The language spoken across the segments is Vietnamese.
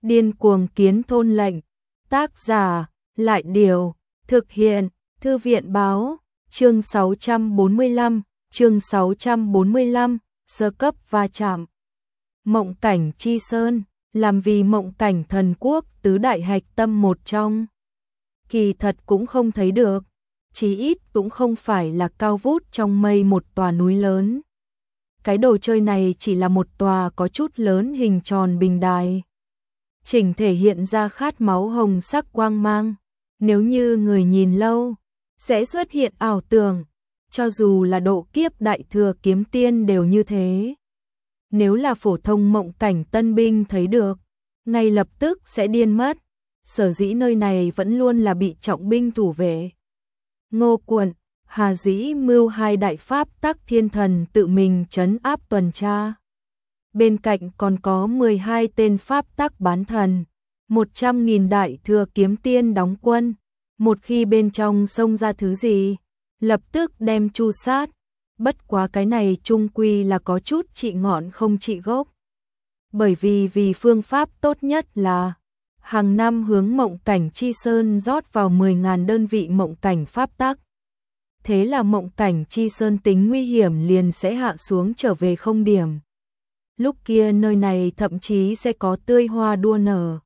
Điên cuồng kiến thôn lệnh. Tác giả, Lại Điều, thực hiện, Thư viện Báo, chương 645, sơ cấp va chạm. Mộng cảnh Chi Sơn, làm vì mộng cảnh thần quốc tứ đại hạch tâm một trong. Kỳ thật cũng không thấy được, chí ít cũng không phải là cao vút trong mây một tòa núi lớn. Cái đồ chơi này chỉ là một tòa có chút lớn hình tròn bình đài. Chỉnh thể hiện ra khát máu hồng sắc quang mang. Nếu như người nhìn lâu, sẽ xuất hiện ảo tưởng, cho dù là độ kiếp đại thừa kiếm tiên đều như thế. Nếu là phổ thông mộng cảnh tân binh thấy được, ngay lập tức sẽ điên mất. Sở dĩ nơi này vẫn luôn là bị trọng binh thủ vệ. Ngô Quận, Hà Dĩ Mưu hai đại pháp tắc thiên thần tự mình trấn áp tuần tra. Bên cạnh còn có 12 tên pháp tắc bán thần, 100.000 đại thừa kiếm tiên đóng quân. Một khi bên trong xông ra thứ gì, lập tức đem tru sát. Bất quá cái này chung quy là có chút trị ngọn không trị gốc. Bởi vì phương pháp tốt nhất là hàng năm hướng mộng cảnh Chi Sơn rót vào 10.000 đơn vị mộng cảnh pháp tắc. Thế là mộng cảnh Chi Sơn tính nguy hiểm liền sẽ hạ xuống trở về không điểm. Lúc kia nơi này thậm chí sẽ có tươi hoa đua nở,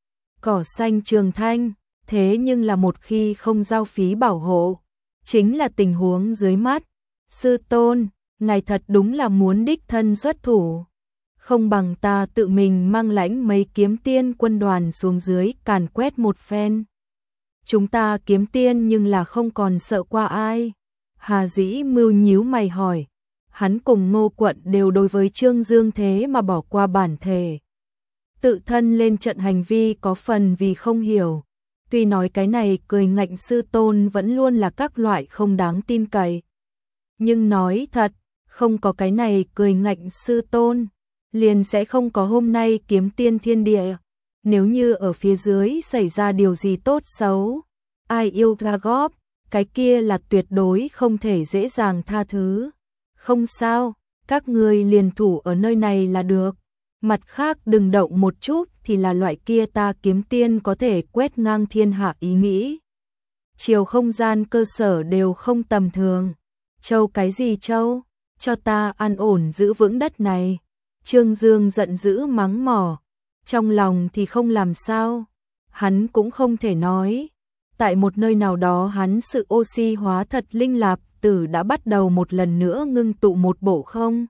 cỏ xanh trường thanh. Thế nhưng là một khi không giao phí bảo hộ, chính là tình huống dưới mắt. Sư tôn, ngài thật đúng là muốn đích thân xuất thủ. Không bằng ta tự mình mang lãnh mấy kiếm tiên quân đoàn xuống dưới càn quét một phen. Chúng ta kiếm tiên nhưng là không còn sợ qua ai. Hà Dĩ Mưu nhíu mày hỏi. Hắn cùng Ngô Quận đều đối với Trương Dương thế mà bỏ qua bản thể. Tự thân lên trận hành vi có phần vì không hiểu. Tuy nói cái này cười ngạnh sư tôn vẫn luôn là các loại không đáng tin cậy. Nhưng nói thật, không có cái này cười ngạnh sư tôn, liền sẽ không có hôm nay kiếm tiên thiên địa. Nếu như ở phía dưới xảy ra điều gì tốt xấu, ai yêu ra góp, cái kia là tuyệt đối không thể dễ dàng tha thứ. Không sao, các người liền thủ ở nơi này là được. Mặt khác đừng động một chút thì là loại kia ta kiếm tiên có thể quét ngang thiên hạ ý nghĩ. Chiều không gian cơ sở đều không tầm thường. Châu cái gì châu? Cho ta an ổn giữ vững đất này. Trương Dương giận dữ mắng mỏ. Trong lòng thì không làm sao. Hắn cũng không thể nói. Tại một nơi nào đó hắn sự oxy hóa thật linh lạp tử đã bắt đầu một lần nữa ngưng tụ một bộ không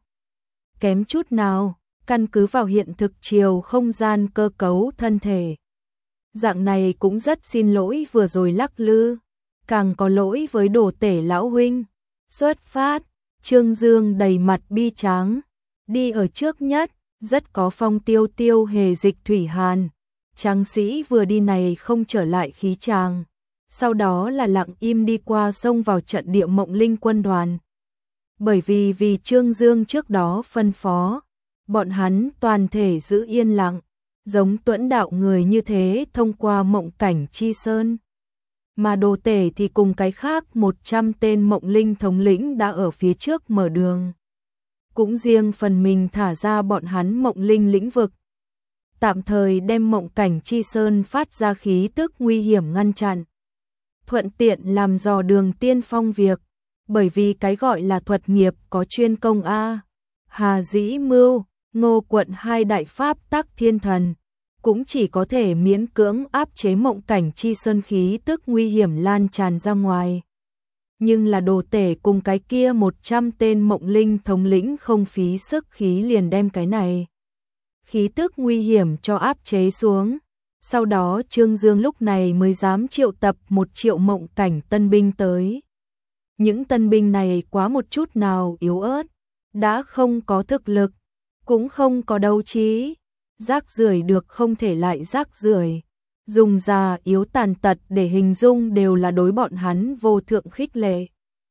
kém chút nào. Căn cứ vào hiện thực chiều không gian cơ cấu thân thể. Dạng này cũng rất xin lỗi vừa rồi lắc lư, càng có lỗi với Đồ Tể lão huynh. Xuất phát, Trương Dương đầy mặt bi tráng, đi ở trước nhất, rất có phong tiêu tiêu hề dịch thủy hàn. Tráng sĩ vừa đi này không trở lại khí tràng, sau đó là lặng im đi qua sông vào trận địa mộng linh quân đoàn. Bởi vì Trương Dương trước đó phân phó, bọn hắn toàn thể giữ yên lặng, giống Tuẫn đạo người như thế thông qua mộng cảnh Chi Sơn. Mà Đồ Tể thì cùng cái khác 100 tên mộng linh thống lĩnh đã ở phía trước mở đường. Cũng riêng phần mình thả ra bọn hắn mộng linh lĩnh vực. Tạm thời đem mộng cảnh Chi Sơn phát ra khí tức nguy hiểm ngăn chặn. Thuận tiện làm dò đường tiên phong việc, bởi vì cái gọi là thuật nghiệp có chuyên công A. Hà Dĩ Mưu, Ngô Quận hai đại pháp tắc thiên thần, cũng chỉ có thể miễn cưỡng áp chế mộng cảnh Chi Sơn khí tức nguy hiểm lan tràn ra ngoài. Nhưng là Đồ Tể cùng cái kia 100 tên mộng linh thống lĩnh không phí sức khí liền đem cái này khí tức nguy hiểm cho áp chế xuống. Sau đó Trương Dương lúc này mới dám triệu tập 1 triệu mộng cảnh tân binh tới. Những tân binh này quá một chút nào yếu ớt, đã không có thực lực, cũng không có đấu trí, rác rưởi được không thể lại rác rưởi. Dùng già yếu tàn tật để hình dung đều là đối bọn hắn vô thượng khích lệ.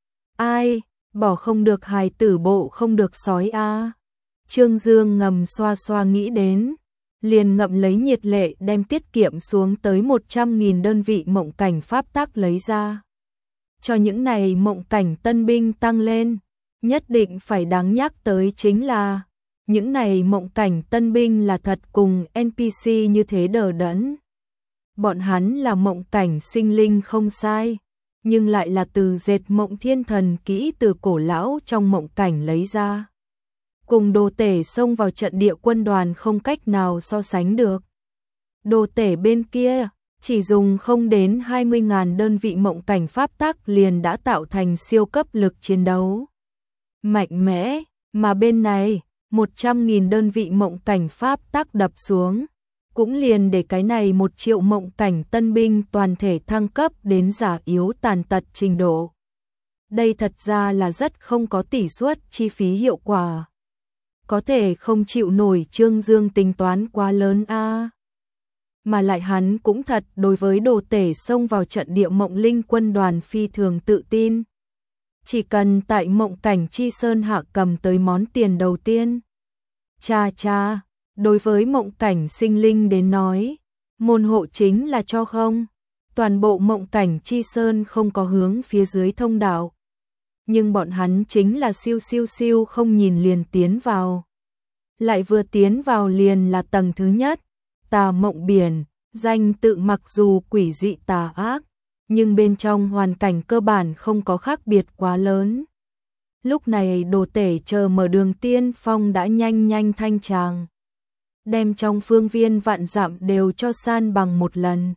Ai, bỏ không được hài tử bộ không được sói a. Trương Dương ngầm xoa xoa nghĩ đến, liền ngậm lấy nhiệt lệ đem tiết kiệm xuống tới 100.000 đơn vị mộng cảnh pháp tắc lấy ra. Cho những này mộng cảnh tân binh tăng lên, nhất định phải đáng nhắc tới chính là những này mộng cảnh tân binh là thật cùng NPC như thế đờ đẫn. Bọn hắn là mộng cảnh sinh linh không sai, nhưng lại là từ dệt mộng thiên thần kỹ từ cổ lão trong mộng cảnh lấy ra. Cùng đồ tể xông vào trận địa quân đoàn không cách nào so sánh được. Đồ tể bên kia, chỉ dùng không đến 20.000 đơn vị mộng cảnh pháp tắc liền đã tạo thành siêu cấp lực chiến đấu. Mạnh mẽ, mà bên này, 100.000 đơn vị mộng cảnh pháp tắc đập xuống, cũng liền để cái này 1 triệu mộng cảnh tân binh toàn thể thăng cấp đến giả yếu tàn tật trình độ. Đây thật ra là rất không có tỷ suất chi phí hiệu quả. Có thể không chịu nổi Trương Dương tính toán quá lớn a. Mà lại hắn cũng thật đối với đồ tể xông vào trận địa mộng linh quân đoàn phi thường tự tin. Chỉ cần tại mộng cảnh chi sơn hạ cầm tới món tiền đầu tiên. Cha, đối với mộng cảnh sinh linh đến nói, môn hộ chính là cho không. Toàn bộ mộng cảnh chi sơn không có hướng phía dưới thông đạo. Nhưng bọn hắn chính là siêu không nhìn liền tiến vào. Lại vừa tiến vào liền là tầng thứ nhất, tà mộng biển, danh tự mặc dù quỷ dị tà ác, nhưng bên trong hoàn cảnh cơ bản không có khác biệt quá lớn. Lúc này đồ tể chờ mở đường tiên phong đã nhanh thanh tràng, đem trong phương viên vạn dặm đều cho san bằng một lần.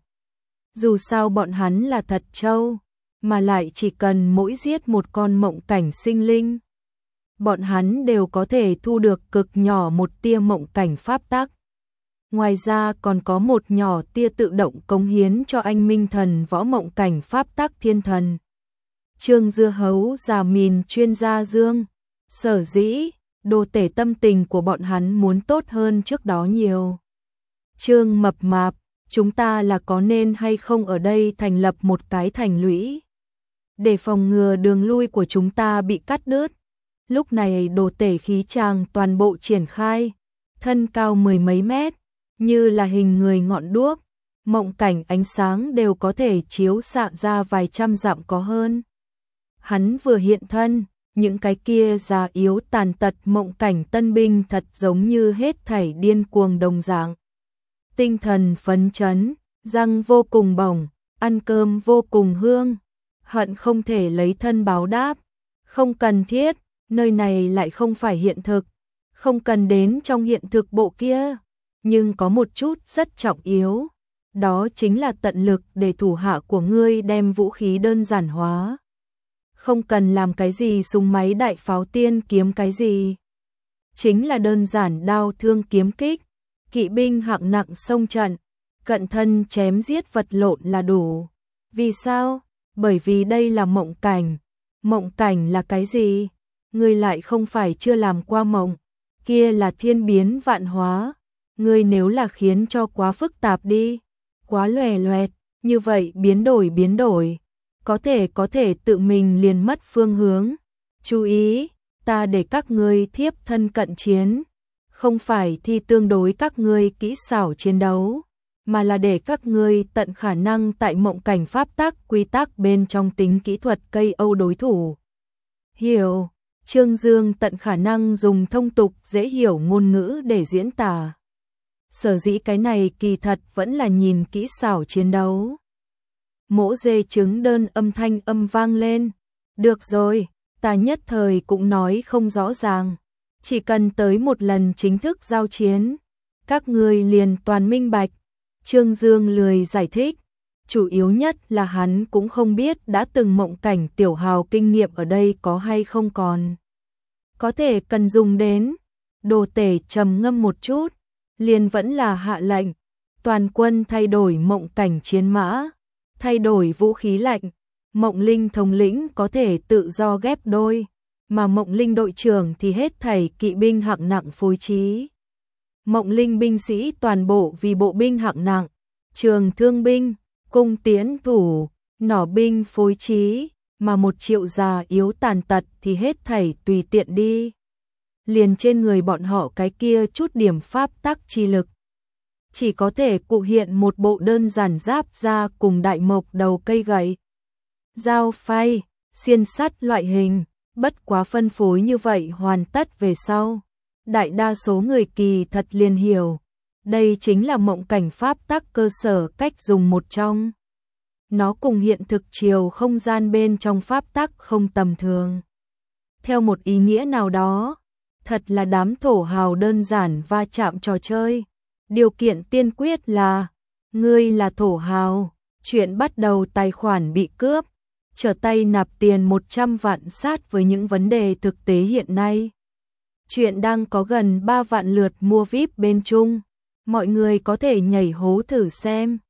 Dù sao bọn hắn là thật trâu, mà lại chỉ cần mỗi giết một con mộng cảnh sinh linh, bọn hắn đều có thể thu được cực nhỏ một tia mộng cảnh pháp tắc. Ngoài ra còn có một nhỏ tia tự động cống hiến cho anh minh thần võ mộng cảnh pháp tắc thiên thần. Trương Dưa Hấu già mìn chuyên gia Dương, sở dĩ, đồ tể tâm tình của bọn hắn muốn tốt hơn trước đó nhiều. Trương Mập Mạp, chúng ta là có nên hay không ở đây thành lập một cái thành lũy, để phòng ngừa đường lui của chúng ta bị cắt đứt. Lúc này đồ tể khí tràng toàn bộ triển khai, thân cao 10 mấy mét, như là hình người ngọn đuốc, mộng cảnh ánh sáng đều có thể chiếu xạ ra vài trăm dặm có hơn. Hắn vừa hiện thân, những cái kia già yếu tàn tật mộng cảnh tân binh thật giống như hết thảy điên cuồng đồng dạng. Tinh thần phấn chấn, răng vô cùng bổng, ăn cơm vô cùng hương, hận không thể lấy thân báo đáp. Không cần thiết, nơi này lại không phải hiện thực, không cần đến trong hiện thực bộ kia. Nhưng có một chút rất trọng yếu, đó chính là tận lực để thủ hạ của ngươi đem vũ khí đơn giản hóa. Không cần làm cái gì súng máy đại pháo tiên kiếm cái gì. Chính là đơn giản đao thương kiếm kích, kỵ binh hạng nặng xông trận, cận thân chém giết vật lộn là đủ. Vì sao? Bởi vì đây là mộng cảnh. Mộng cảnh là cái gì? Ngươi lại không phải chưa làm qua mộng, kia là thiên biến vạn hóa. Ngươi nếu là khiến cho quá phức tạp đi, quá lòe loẹt, như vậy biến đổi, có thể tự mình liền mất phương hướng. Chú ý, ta để các ngươi thiếp thân cận chiến, không phải thi tương đối các ngươi kỹ xảo chiến đấu, mà là để các ngươi tận khả năng tại mộng cảnh pháp tắc quy tắc bên trong tính kỹ thuật cây âu đối thủ. Hiểu, Trương Dương tận khả năng dùng thông tục dễ hiểu ngôn ngữ để diễn tả. Sở dĩ cái này kỳ thật vẫn là nhìn kỹ xảo chiến đấu. Mỗ dê trứng đơn âm thanh âm vang lên. Được rồi, ta nhất thời cũng nói không rõ ràng. Chỉ cần tới một lần chính thức giao chiến, các ngươi liền toàn minh bạch. Trương Dương lười giải thích. Chủ yếu nhất là hắn cũng không biết đã từng mộng cảnh tiểu hào kinh nghiệm ở đây có hay không còn. Có thể cần dùng đến. Đồ tể trầm ngâm một chút, liền vẫn là hạ lệnh. Toàn quân thay đổi mộng cảnh chiến mã, thay đổi vũ khí lạnh. Mộng linh thống lĩnh có thể tự do ghép đôi, mà mộng linh đội trưởng thì hết thảy kỵ binh hạng nặng phối trí. Mộng linh binh sĩ toàn bộ vì bộ binh hạng nặng, trường thương binh, cung tiễn thủ, nỏ binh phối trí, mà 1 triệu già yếu tàn tật thì hết thảy tùy tiện đi. Liền trên người bọn họ cái kia chút điểm pháp tắc chi lực, chỉ có thể cụ hiện một bộ đơn giản giáp da cùng đại mộc đầu cây gậy, dao phay, xiên sắt loại hình. Bất quá phân phối như vậy hoàn tất về sau, đại đa số người kỳ thật liền hiểu. Đây chính là mộng cảnh pháp tắc cơ sở cách dùng một trong. Nó cùng hiện thực chiều không gian bên trong pháp tắc không tầm thường. Theo một ý nghĩa nào đó, thật là đám thổ hào đơn giản va chạm trò chơi. Điều kiện tiên quyết là, ngươi là thổ hào, chuyện bắt đầu tài khoản bị cướp, trở tay nạp tiền 100 vạn sát với những vấn đề thực tế hiện nay. Chuyện đang có gần 3 vạn lượt mua VIP bên Trung, mọi người có thể nhảy hố thử xem.